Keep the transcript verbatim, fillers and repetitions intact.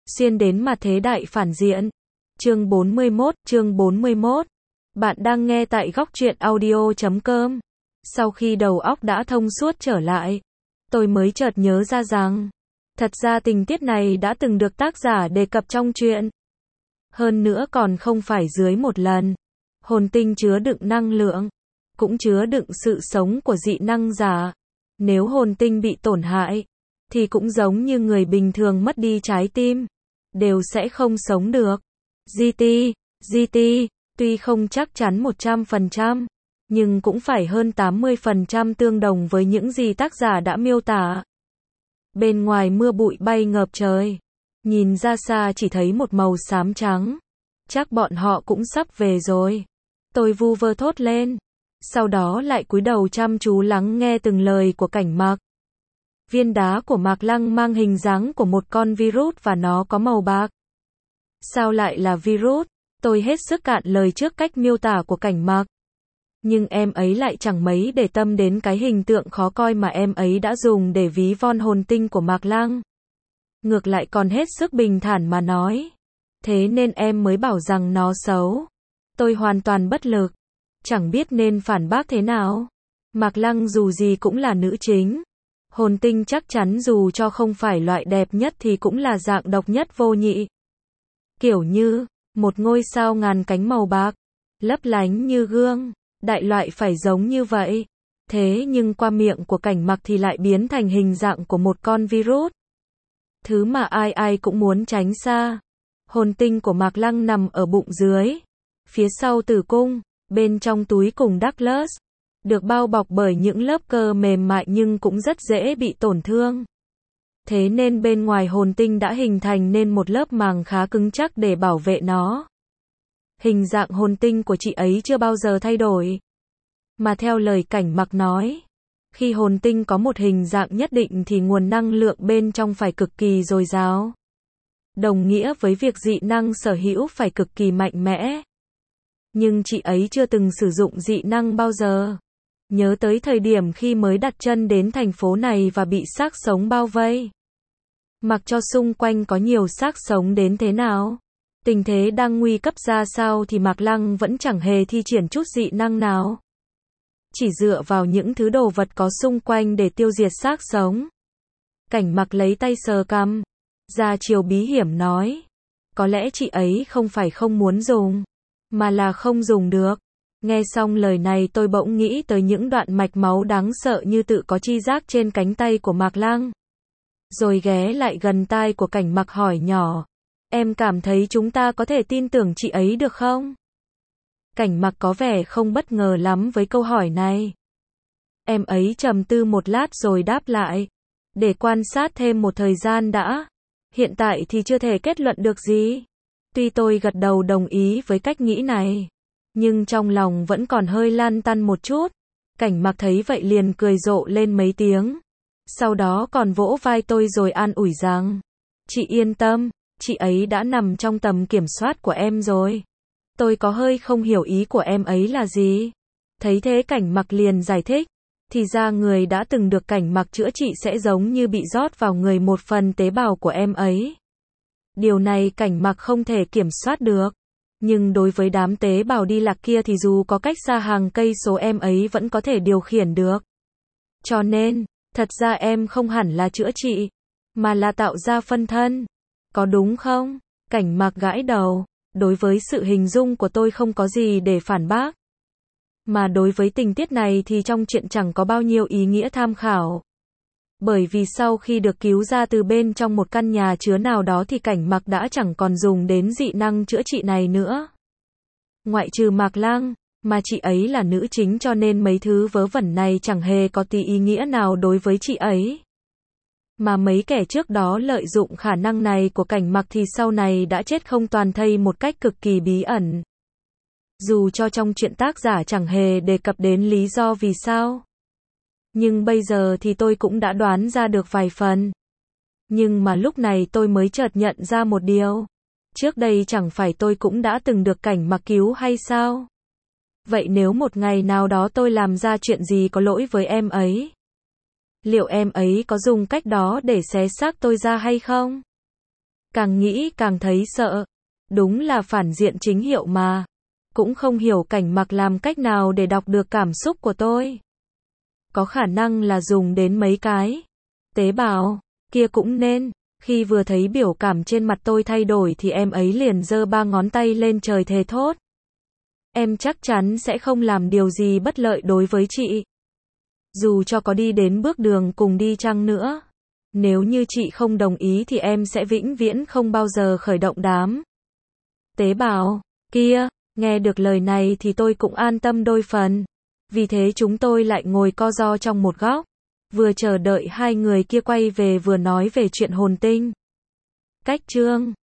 xuyên đến mà thế đại phản diện. Chương bốn mươi mốt, chương bốn mươi mốt. Bạn đang nghe tại góc truyện audio chấm com. Sau khi đầu óc đã thông suốt trở lại, tôi mới chợt nhớ ra rằng, thật ra tình tiết này đã từng được tác giả đề cập trong truyện. Hơn nữa còn không phải dưới một lần. Hồn tinh chứa đựng năng lượng, cũng chứa đựng sự sống của dị năng giả. Nếu hồn tinh bị tổn hại, thì cũng giống như người bình thường mất đi trái tim, đều sẽ không sống được. giê tê, giê tê, tuy không chắc chắn một trăm phần trăm, nhưng cũng phải hơn tám mươi phần trăm tương đồng với những gì tác giả đã miêu tả. Bên ngoài mưa bụi bay ngập trời, nhìn ra xa chỉ thấy một màu xám trắng. Chắc bọn họ cũng sắp về rồi. Tôi vu vơ thốt lên. Sau đó lại cúi đầu chăm chú lắng nghe từng lời của Cảnh Mặc. Viên đá của Mạc Lăng mang hình dáng của một con virus và nó có màu bạc. Sao lại là virus? Tôi hết sức cạn lời trước cách miêu tả của Cảnh Mặc. Nhưng em ấy lại chẳng mấy để tâm đến cái hình tượng khó coi mà em ấy đã dùng để ví von hồn tinh của Mạc Lăng. Ngược lại còn hết sức bình thản mà nói. Thế nên em mới bảo rằng nó xấu. Tôi hoàn toàn bất lực. Chẳng biết nên phản bác thế nào. Mạc Lăng dù gì cũng là nữ chính. Hồn tinh chắc chắn dù cho không phải loại đẹp nhất thì cũng là dạng độc nhất vô nhị. Kiểu như, một ngôi sao ngàn cánh màu bạc, lấp lánh như gương, đại loại phải giống như vậy. Thế nhưng qua miệng của Cảnh Mặc thì lại biến thành hình dạng của một con virus. Thứ mà ai ai cũng muốn tránh xa. Hồn tinh của Mạc Lăng nằm ở bụng dưới, phía sau tử cung, bên trong túi cùng Douglas, được bao bọc bởi những lớp cơ mềm mại nhưng cũng rất dễ bị tổn thương. Thế nên bên ngoài hồn tinh đã hình thành nên một lớp màng khá cứng chắc để bảo vệ nó. Hình dạng hồn tinh của chị ấy chưa bao giờ thay đổi. Mà theo lời Cảnh Mặc nói, khi hồn tinh có một hình dạng nhất định thì nguồn năng lượng bên trong phải cực kỳ dồi dào. Đồng nghĩa với việc dị năng sở hữu phải cực kỳ mạnh mẽ. Nhưng chị ấy chưa từng sử dụng dị năng bao giờ. Nhớ tới thời điểm khi mới đặt chân đến thành phố này và bị xác sống bao vây. Mặc cho xung quanh có nhiều xác sống đến thế nào, tình thế đang nguy cấp ra sao thì Mạc Lăng vẫn chẳng hề thi triển chút dị năng nào. Chỉ dựa vào những thứ đồ vật có xung quanh để tiêu diệt xác sống. Cảnh Mặc lấy tay sờ cằm, ra chiều bí hiểm nói. Có lẽ chị ấy không phải không muốn dùng, mà là không dùng được. Nghe xong lời này tôi bỗng nghĩ tới những đoạn mạch máu đáng sợ như tự có chi giác trên cánh tay của Mạc Lăng. Rồi ghé lại gần tai của Cảnh Mặc hỏi nhỏ. Em cảm thấy chúng ta có thể tin tưởng chị ấy được không? Cảnh Mặc có vẻ không bất ngờ lắm với câu hỏi này. Em ấy trầm tư một lát rồi đáp lại. Để quan sát thêm một thời gian đã. Hiện tại thì chưa thể kết luận được gì. Tuy tôi gật đầu đồng ý với cách nghĩ này, nhưng trong lòng vẫn còn hơi lăn tăn một chút. Cảnh Mặc thấy vậy liền cười rộ lên mấy tiếng. Sau đó còn vỗ vai tôi rồi an ủi rằng, chị yên tâm, chị ấy đã nằm trong tầm kiểm soát của em rồi. Tôi có hơi không hiểu ý của em ấy là gì. Thấy thế Cảnh Mặc liền giải thích. Thì ra người đã từng được Cảnh Mặc chữa trị sẽ giống như bị rót vào người một phần tế bào của em ấy. Điều này Cảnh Mặc không thể kiểm soát được. Nhưng đối với đám tế bào đi lạc kia thì dù có cách xa hàng cây số em ấy vẫn có thể điều khiển được. Cho nên, thật ra em không hẳn là chữa trị, mà là tạo ra phân thân. Có đúng không? Cảnh Mặc gãi đầu. Đối với sự hình dung của tôi không có gì để phản bác. Mà đối với tình tiết này thì trong chuyện chẳng có bao nhiêu ý nghĩa tham khảo. Bởi vì sau khi được cứu ra từ bên trong một căn nhà chứa nào đó thì Cảnh Mặc đã chẳng còn dùng đến dị năng chữa trị này nữa. Ngoại trừ Mạc Lăng, mà chị ấy là nữ chính cho nên mấy thứ vớ vẩn này chẳng hề có tí ý nghĩa nào đối với chị ấy. Mà mấy kẻ trước đó lợi dụng khả năng này của Cảnh Mặc thì sau này đã chết không toàn thây một cách cực kỳ bí ẩn. Dù cho trong chuyện tác giả chẳng hề đề cập đến lý do vì sao. Nhưng bây giờ thì tôi cũng đã đoán ra được vài phần. Nhưng mà lúc này tôi mới chợt nhận ra một điều. Trước đây chẳng phải tôi cũng đã từng được Cảnh Mặc cứu hay sao? Vậy nếu một ngày nào đó tôi làm ra chuyện gì có lỗi với em ấy, liệu em ấy có dùng cách đó để xé xác tôi ra hay không? Càng nghĩ càng thấy sợ. Đúng là phản diện chính hiệu mà. Cũng không hiểu Cảnh Mặc làm cách nào để đọc được cảm xúc của tôi. Có khả năng là dùng đến mấy cái tế bào kia cũng nên. Khi vừa thấy biểu cảm trên mặt tôi thay đổi thì em ấy liền giơ ba ngón tay lên trời thề thốt. Em chắc chắn sẽ không làm điều gì bất lợi đối với chị. Dù cho có đi đến bước đường cùng đi chăng nữa. Nếu như chị không đồng ý thì em sẽ vĩnh viễn không bao giờ khởi động đám tế bào kia. Nghe được lời này thì tôi cũng an tâm đôi phần. Vì thế chúng tôi lại ngồi co ro trong một góc. Vừa chờ đợi hai người kia quay về vừa nói về chuyện hồn tinh. Cách chương